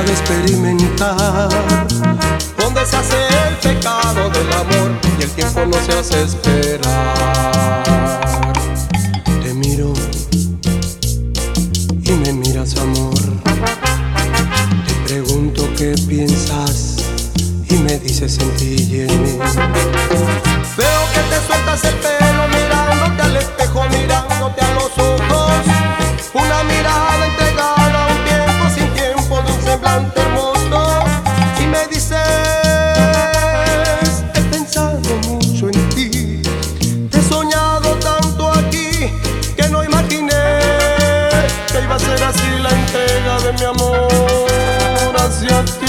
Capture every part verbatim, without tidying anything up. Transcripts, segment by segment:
de experimentar, donde se hace el pecado del amor y el tiempo no se hace esperar. Te miro y me miras, amor. Te pregunto qué piensas y me dices en ti y en mí. Veo que te sueltas el pelo mirándote al espejo, mirándote a los ojos. Una mirada entregada a un tiempo sin tiempo, de un semblante hermoso. Y me dices, he pensado mucho en ti, te he soñado tanto aquí, que no imaginé que iba a ser así la entrega de mi amor hacia ti.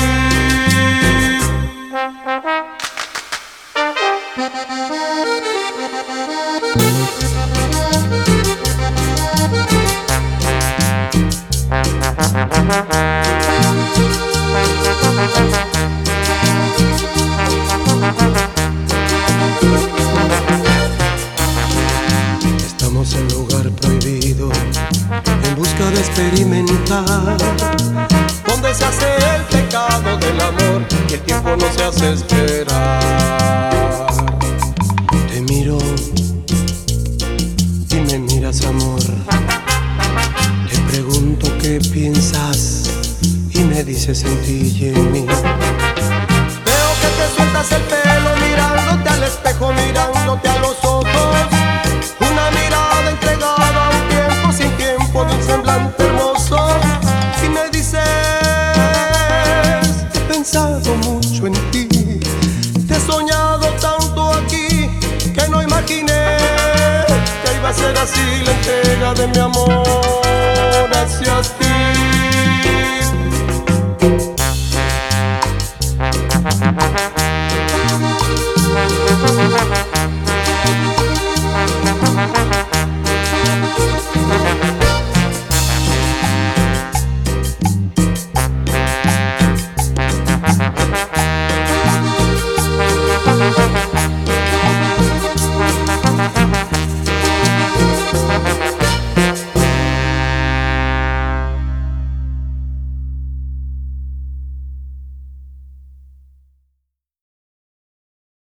Estamos en lugar prohibido, en busca de experimentar, donde se hace el pecado del amor y el tiempo no se hace esperar. Te miro y me miras, amor. Te pregunto qué piensas y me dices en ti y en mí. Veo que te sueltas el pelo mirándote al espejo, mirándote a los ojos. Una mirada entregada a un tiempo sin tiempo, de un semblante hermoso. Y me dices, he pensado mucho en ti, te he soñado tanto aquí, que no imaginé que iba a ser así la entrega de mi amor.